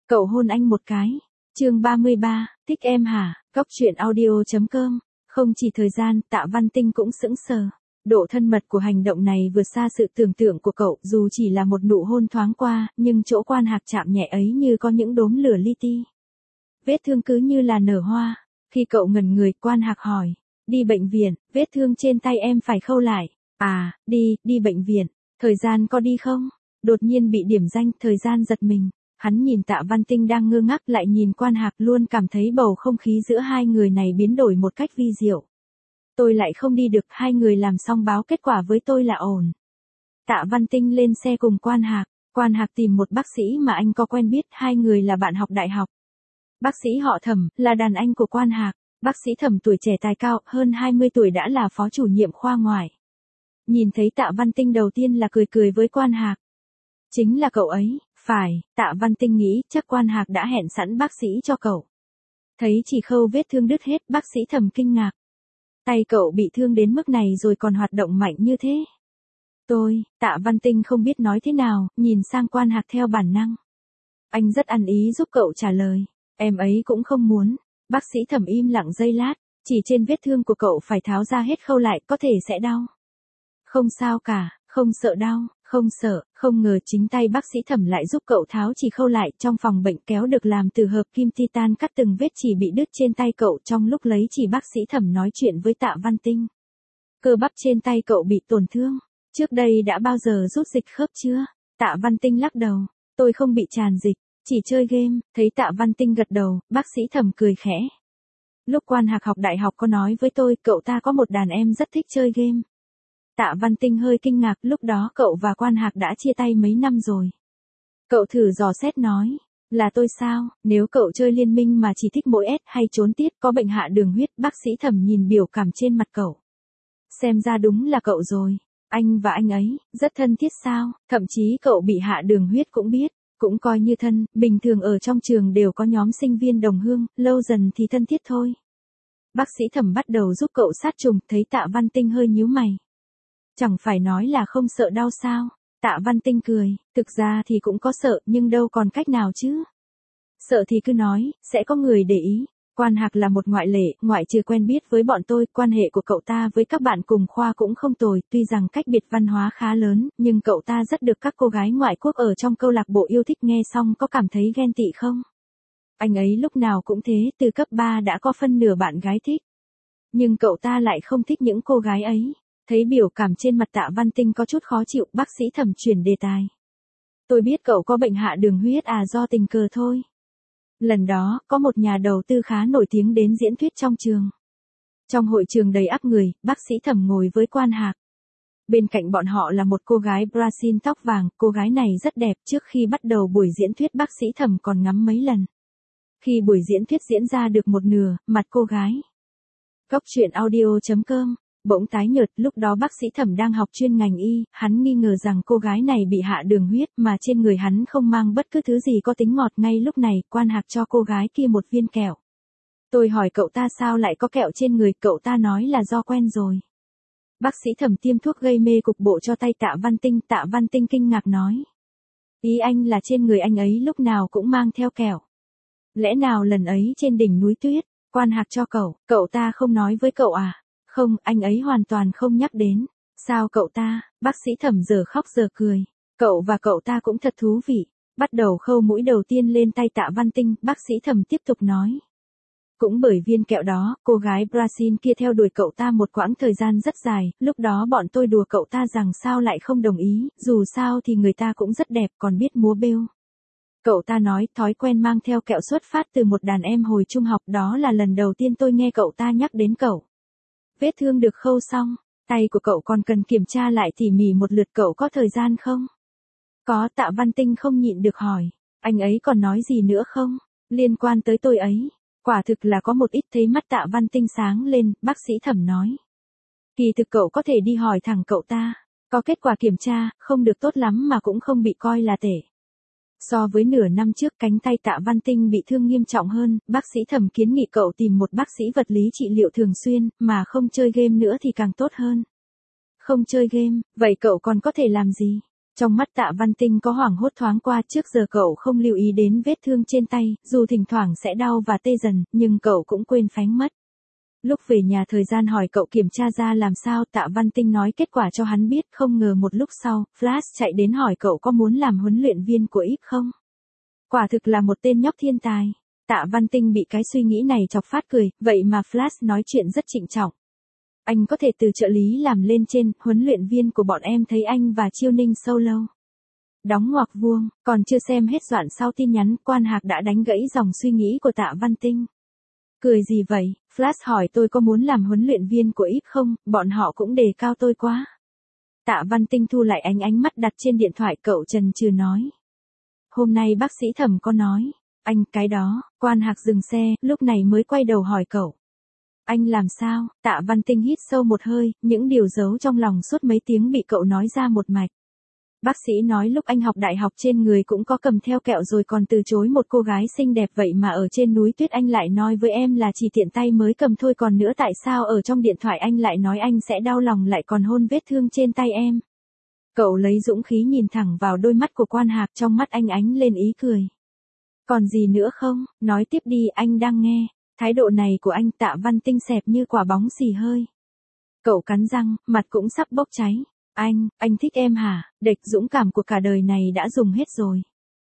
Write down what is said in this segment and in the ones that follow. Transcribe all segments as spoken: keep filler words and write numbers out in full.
Cậu hôn anh một cái. Chương ba mươi ba, thích em hả? Góc truyện audio.com. Không chỉ thời gian, Tạ Văn Tinh cũng sững sờ. Độ thân mật của hành động này vượt xa sự tưởng tượng của cậu, dù chỉ là một nụ hôn thoáng qua, nhưng chỗ Quan Hạc chạm nhẹ ấy như có những đốm lửa li ti. Vết thương cứ như là nở hoa. Khi cậu ngẩn người, Quan Hạc hỏi, đi bệnh viện, vết thương trên tay em phải khâu lại. À, đi, đi bệnh viện. Thời gian có đi không? Đột nhiên bị điểm danh, thời gian giật mình. Hắn nhìn Tạ Văn Tinh đang ngơ ngác lại nhìn Quan Hạc, luôn cảm thấy bầu không khí giữa hai người này biến đổi một cách vi diệu. Tôi lại không đi được, hai người làm xong báo kết quả với tôi là ổn. Tạ Văn Tinh lên xe cùng Quan Hạc. Quan Hạc tìm một bác sĩ mà anh có quen biết, hai người là bạn học đại học. Bác sĩ họ Thẩm, là đàn anh của Quan Hạc. Bác sĩ Thẩm tuổi trẻ tài cao, hơn hai mươi tuổi đã là phó chủ nhiệm khoa ngoại. Nhìn thấy Tạ Văn Tinh đầu tiên là cười cười với Quan Hạc. Chính là cậu ấy, phải, Tạ Văn Tinh nghĩ chắc Quan Hạc đã hẹn sẵn bác sĩ cho cậu. Thấy chỉ khâu vết thương đứt hết, bác sĩ Thẩm kinh ngạc. Tay cậu bị thương đến mức này rồi còn hoạt động mạnh như thế. Tôi, Tạ Văn Tinh không biết nói thế nào, nhìn sang Quan Hạc theo bản năng. Anh rất ăn ý giúp cậu trả lời, em ấy cũng không muốn. Bác sĩ Thẩm im lặng giây lát, chỉ trên vết thương của cậu phải tháo ra hết khâu lại, có thể sẽ đau. Không sao cả, không sợ đau, không sợ, không ngờ chính tay bác sĩ Thẩm lại giúp cậu tháo chỉ khâu lại. Trong phòng bệnh kéo được làm từ hợp kim titan cắt từng vết chỉ bị đứt trên tay cậu. Trong lúc lấy chỉ bác sĩ Thẩm nói chuyện với Tạ Văn Tinh. Cơ bắp trên tay cậu bị tổn thương, trước đây đã bao giờ rút dịch khớp chưa? Tạ Văn Tinh lắc đầu, tôi không bị tràn dịch, chỉ chơi game. Thấy Tạ Văn Tinh gật đầu, bác sĩ Thẩm cười khẽ. Lúc Quan Hạc học đại học có nói với tôi, cậu ta có một đàn em rất thích chơi game. Tạ Văn Tinh hơi kinh ngạc, lúc đó cậu và Quan Hạc đã chia tay mấy năm rồi. Cậu thử dò xét nói, là tôi sao, nếu cậu chơi liên minh mà chỉ thích mỗi S hay trốn tiết, có bệnh hạ đường huyết. Bác sĩ Thẩm nhìn biểu cảm trên mặt cậu. Xem ra đúng là cậu rồi, anh và anh ấy, rất thân thiết sao, thậm chí cậu bị hạ đường huyết cũng biết, cũng coi như thân, bình thường ở trong trường đều có nhóm sinh viên đồng hương, lâu dần thì thân thiết thôi. Bác sĩ Thẩm bắt đầu giúp cậu sát trùng, thấy Tạ Văn Tinh hơi nhíu mày. Chẳng phải nói là không sợ đau sao? Tạ Văn Tinh cười, thực ra thì cũng có sợ, nhưng đâu còn cách nào chứ. Sợ thì cứ nói, sẽ có người để ý. Quan Hạc là một ngoại lệ, ngoại trừ quen biết với bọn tôi, quan hệ của cậu ta với các bạn cùng khoa cũng không tồi, tuy rằng cách biệt văn hóa khá lớn, nhưng cậu ta rất được các cô gái ngoại quốc ở trong câu lạc bộ yêu thích. Nghe xong có cảm thấy ghen tị không? Anh ấy lúc nào cũng thế, từ cấp ba đã có phân nửa bạn gái thích. Nhưng cậu ta lại không thích những cô gái ấy. Thấy biểu cảm trên mặt Tạ Văn Tinh có chút khó chịu, bác sĩ Thẩm chuyển đề tài. Tôi biết cậu có bệnh hạ đường huyết à, do tình cờ thôi. Lần đó, có một nhà đầu tư khá nổi tiếng đến diễn thuyết trong trường. Trong hội trường đầy ắp người, bác sĩ Thẩm ngồi với Quan Hạc. Bên cạnh bọn họ là một cô gái Brazil tóc vàng, cô gái này rất đẹp. Trước khi bắt đầu buổi diễn thuyết bác sĩ Thẩm còn ngắm mấy lần. Khi buổi diễn thuyết diễn ra được một nửa, mặt cô gái. Góc truyện audio.com. Bỗng tái nhợt, lúc đó bác sĩ Thẩm đang học chuyên ngành y, hắn nghi ngờ rằng cô gái này bị hạ đường huyết, mà trên người hắn không mang bất cứ thứ gì có tính ngọt. Ngay lúc này, Quan Hạc cho cô gái kia một viên kẹo. Tôi hỏi cậu ta sao lại có kẹo trên người, cậu ta nói là do quen rồi. Bác sĩ Thẩm tiêm thuốc gây mê cục bộ cho tay Tạ Văn Tinh, Tạ Văn Tinh kinh ngạc nói. Ý anh là trên người anh ấy lúc nào cũng mang theo kẹo. Lẽ nào lần ấy trên đỉnh núi tuyết, Quan Hạc cho cậu, cậu ta không nói với cậu à? Không, anh ấy hoàn toàn không nhắc đến. Sao cậu ta? Bác sĩ Thẩm giờ khóc giờ cười. Cậu và cậu ta cũng thật thú vị. Bắt đầu khâu mũi đầu tiên lên tay Tạ Văn Tinh, bác sĩ Thẩm tiếp tục nói. Cũng bởi viên kẹo đó, cô gái Brazil kia theo đuổi cậu ta một quãng thời gian rất dài, lúc đó bọn tôi đùa cậu ta rằng sao lại không đồng ý, dù sao thì người ta cũng rất đẹp còn biết múa bêu. Cậu ta nói thói quen mang theo kẹo xuất phát từ một đàn em hồi trung học, đó là lần đầu tiên tôi nghe cậu ta nhắc đến cậu. Vết thương được khâu xong, tay của cậu còn cần kiểm tra lại tỉ mỉ một lượt, cậu có thời gian không? Có, Tạ Văn Tinh không nhịn được hỏi, anh ấy còn nói gì nữa không? Liên quan tới tôi ấy, quả thực là có một ít. Thấy mắt Tạ Văn Tinh sáng lên, bác sĩ Thẩm nói. Kỳ thực cậu có thể đi hỏi thẳng cậu ta, có kết quả kiểm tra, không được tốt lắm mà cũng không bị coi là tệ. So với nửa năm trước, cánh tay Tạ Văn Tinh bị thương nghiêm trọng hơn, bác sĩ Thẩm kiến nghị cậu tìm một bác sĩ vật lý trị liệu thường xuyên, mà không chơi game nữa thì càng tốt hơn. Không chơi game, vậy cậu còn có thể làm gì? Trong mắt Tạ Văn Tinh có hoảng hốt thoáng qua, trước giờ cậu không lưu ý đến vết thương trên tay, dù thỉnh thoảng sẽ đau và tê dần, nhưng cậu cũng quên phánh mất. Lúc về nhà thời gian hỏi cậu kiểm tra ra làm sao, Tạ Văn Tinh nói kết quả cho hắn biết, không ngờ một lúc sau, Flash chạy đến hỏi cậu có muốn làm huấn luyện viên của i pê không? Quả thực là một tên nhóc thiên tài. Tạ Văn Tinh bị cái suy nghĩ này chọc phát cười, vậy mà Flash nói chuyện rất trịnh trọng. Anh có thể từ trợ lý làm lên trên, huấn luyện viên của bọn em thấy anh và Chiêu Ninh solo. Đóng ngoặc vuông, còn chưa xem hết đoạn sau tin nhắn, Quan Hạc đã đánh gãy dòng suy nghĩ của Tạ Văn Tinh. Cười gì vậy? Flash hỏi tôi có muốn làm huấn luyện viên của i pê không, bọn họ cũng đề cao tôi quá. Tạ Văn Tinh thu lại ánh ánh mắt đặt trên điện thoại, cậu chần chừ nói. Hôm nay bác sĩ Thẩm có nói. Anh, cái đó, Quan Hạc dừng xe, lúc này mới quay đầu hỏi cậu. Anh làm sao? Tạ Văn Tinh hít sâu một hơi, những điều giấu trong lòng suốt mấy tiếng bị cậu nói ra một mạch. Bác sĩ nói lúc anh học đại học trên người cũng có cầm theo kẹo rồi còn từ chối một cô gái xinh đẹp, vậy mà ở trên núi tuyết anh lại nói với em là chỉ tiện tay mới cầm thôi, còn nữa tại sao ở trong điện thoại anh lại nói anh sẽ đau lòng lại còn hôn vết thương trên tay em? Cậu lấy dũng khí nhìn thẳng vào đôi mắt của Quan Hạc, trong mắt anh ánh lên ý cười. Còn gì nữa không? Nói tiếp đi, anh đang nghe. Thái độ này của anh, Tạ Văn Tinh xẹp như quả bóng xì hơi. Cậu cắn răng, mặt cũng sắp bốc cháy. Anh, anh thích em hả? Địch dũng cảm của cả đời này đã dùng hết rồi.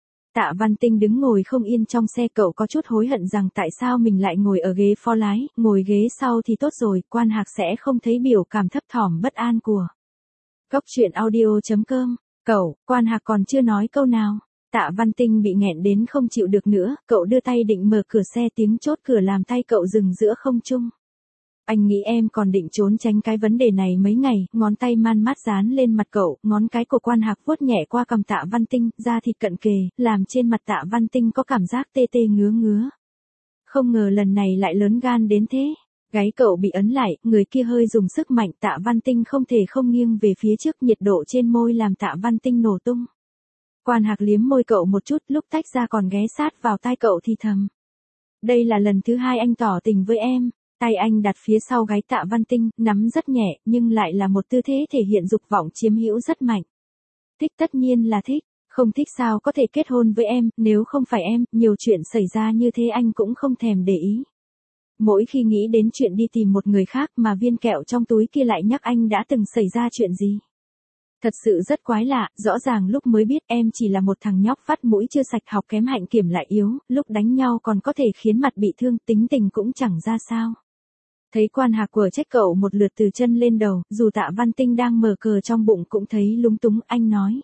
Tạ Văn Tinh đứng ngồi không yên trong xe, cậu có chút hối hận rằng tại sao mình lại ngồi ở ghế phó lái, ngồi ghế sau thì tốt rồi, Quan Hạc sẽ không thấy biểu cảm thấp thỏm bất an của. Cốc truyện audio chấm com, cậu, Quan Hạc còn chưa nói câu nào. Tạ Văn Tinh bị nghẹn đến không chịu được nữa, cậu đưa tay định mở cửa xe, tiếng chốt cửa làm tay cậu dừng giữa không trung. Anh nghĩ em còn định trốn tránh cái vấn đề này mấy ngày, ngón tay man mát dán lên mặt cậu, ngón cái của Quan Hạc vuốt nhẹ qua cằm Tạ Văn Tinh, da thịt cận kề, làm trên mặt Tạ Văn Tinh có cảm giác tê tê ngứa ngứa. Không ngờ lần này lại lớn gan đến thế. Gáy cậu bị ấn lại, người kia hơi dùng sức mạnh, Tạ Văn Tinh không thể không nghiêng về phía trước, nhiệt độ trên môi làm Tạ Văn Tinh nổ tung. Quan Hạc liếm môi cậu một chút, lúc tách ra còn ghé sát vào tai cậu thì thầm. Đây là lần thứ hai anh tỏ tình với em. Tay anh đặt phía sau gáy Tạ Văn Tinh, nắm rất nhẹ, nhưng lại là một tư thế thể hiện dục vọng chiếm hữu rất mạnh. Thích tất nhiên là thích, không thích sao có thể kết hôn với em, nếu không phải em, nhiều chuyện xảy ra như thế anh cũng không thèm để ý. Mỗi khi nghĩ đến chuyện đi tìm một người khác mà viên kẹo trong túi kia lại nhắc anh đã từng xảy ra chuyện gì. Thật sự rất quái lạ, rõ ràng lúc mới biết em chỉ là một thằng nhóc vắt mũi chưa sạch, học kém, hạnh kiểm lại yếu, lúc đánh nhau còn có thể khiến mặt bị thương, tính tình cũng chẳng ra sao. Thấy Quan Hạc quở trách cậu một lượt từ chân lên đầu, dù Tạ Văn Tinh đang mở cờ trong bụng cũng thấy lúng túng, anh nói.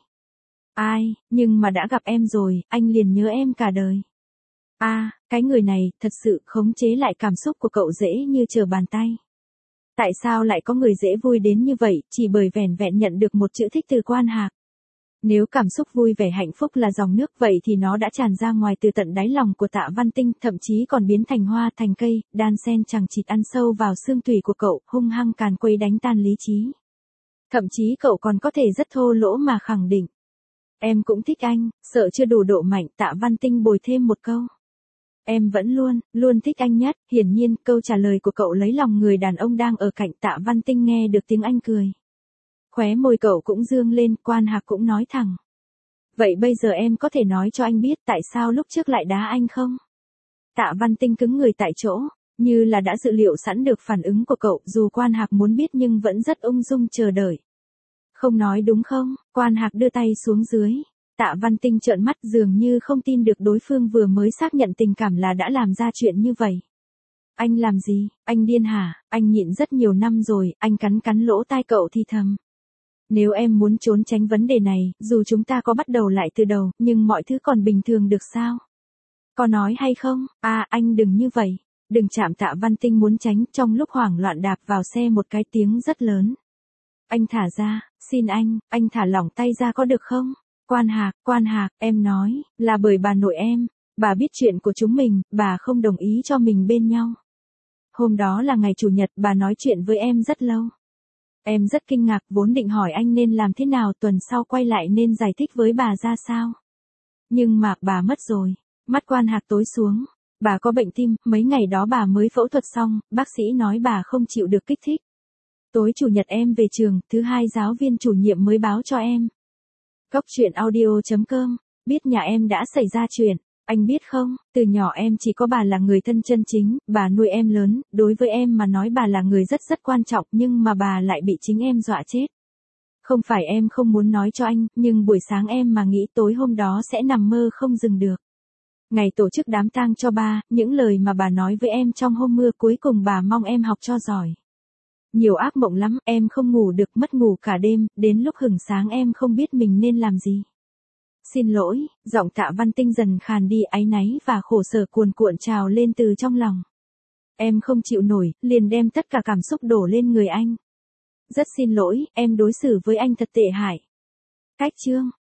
Ai, nhưng mà đã gặp em rồi, anh liền nhớ em cả đời. À, cái người này, thật sự khống chế lại cảm xúc của cậu dễ như trở bàn tay. Tại sao lại có người dễ vui đến như vậy, chỉ bởi vẻn vẹn nhận được một chữ thích từ Quan Hạc. Nếu cảm xúc vui vẻ hạnh phúc là dòng nước vậy thì nó đã tràn ra ngoài từ tận đáy lòng của Tạ Văn Tinh, thậm chí còn biến thành hoa thành cây, đan sen chẳng chịt ăn sâu vào xương tủy của cậu, hung hăng càn quấy đánh tan lý trí. Thậm chí cậu còn có thể rất thô lỗ mà khẳng định. Em cũng thích anh, sợ chưa đủ độ mạnh, Tạ Văn Tinh bồi thêm một câu. Em vẫn luôn, luôn thích anh nhất, hiển nhiên câu trả lời của cậu lấy lòng người đàn ông đang ở cạnh. Tạ Văn Tinh nghe được tiếng anh cười. Khóe môi cậu cũng dương lên, Quan Hạc cũng nói thẳng. Vậy bây giờ em có thể nói cho anh biết tại sao lúc trước lại đá anh không? Tạ Văn Tinh cứng người tại chỗ, như là đã dự liệu sẵn được phản ứng của cậu, dù Quan Hạc muốn biết nhưng vẫn rất ung dung chờ đợi. Không nói đúng không? Quan Hạc đưa tay xuống dưới. Tạ Văn Tinh trợn mắt dường như không tin được đối phương vừa mới xác nhận tình cảm là đã làm ra chuyện như vậy. Anh làm gì? Anh điên hả? Anh nhịn rất nhiều năm rồi, anh cắn cắn lỗ tai cậu thì thầm. Nếu em muốn trốn tránh vấn đề này, dù chúng ta có bắt đầu lại từ đầu, nhưng mọi thứ còn bình thường được sao? Có nói hay không? À, anh đừng như vậy. Đừng chạm. Tạ Văn Tinh muốn tránh, trong lúc hoảng loạn đạp vào xe một cái tiếng rất lớn. Anh thả ra, xin anh, anh thả lỏng tay ra có được không? Quan Hạc, Quan Hạc, em nói, là bởi bà nội em, bà biết chuyện của chúng mình, bà không đồng ý cho mình bên nhau. Hôm đó là ngày Chủ nhật, bà nói chuyện với em rất lâu. Em rất kinh ngạc, vốn định hỏi anh nên làm thế nào, tuần sau quay lại nên giải thích với bà ra sao. Nhưng mà, bà mất rồi. Mắt Quan Hạc tối xuống. Bà có bệnh tim, mấy ngày đó bà mới phẫu thuật xong, bác sĩ nói bà không chịu được kích thích. Tối Chủ nhật em về trường, thứ hai giáo viên chủ nhiệm mới báo cho em. Cóc truyện audio chấm com, biết nhà em đã xảy ra chuyện. Anh biết không, từ nhỏ em chỉ có bà là người thân chân chính, bà nuôi em lớn, đối với em mà nói bà là người rất rất quan trọng nhưng mà bà lại bị chính em dọa chết. Không phải em không muốn nói cho anh, nhưng buổi sáng em mà nghĩ tối hôm đó sẽ nằm mơ không dừng được. Ngày tổ chức đám tang cho ba, những lời mà bà nói với em trong hôm mưa cuối cùng bà mong em học cho giỏi. Nhiều ác mộng lắm, em không ngủ được, mất ngủ cả đêm, đến lúc hửng sáng em không biết mình nên làm gì. Xin lỗi, giọng Tạ Văn Tinh dần khàn đi, áy náy và khổ sở cuồn cuộn trào lên từ trong lòng. Em không chịu nổi, liền đem tất cả cảm xúc đổ lên người anh. Rất xin lỗi, em đối xử với anh thật tệ hại. Cách chương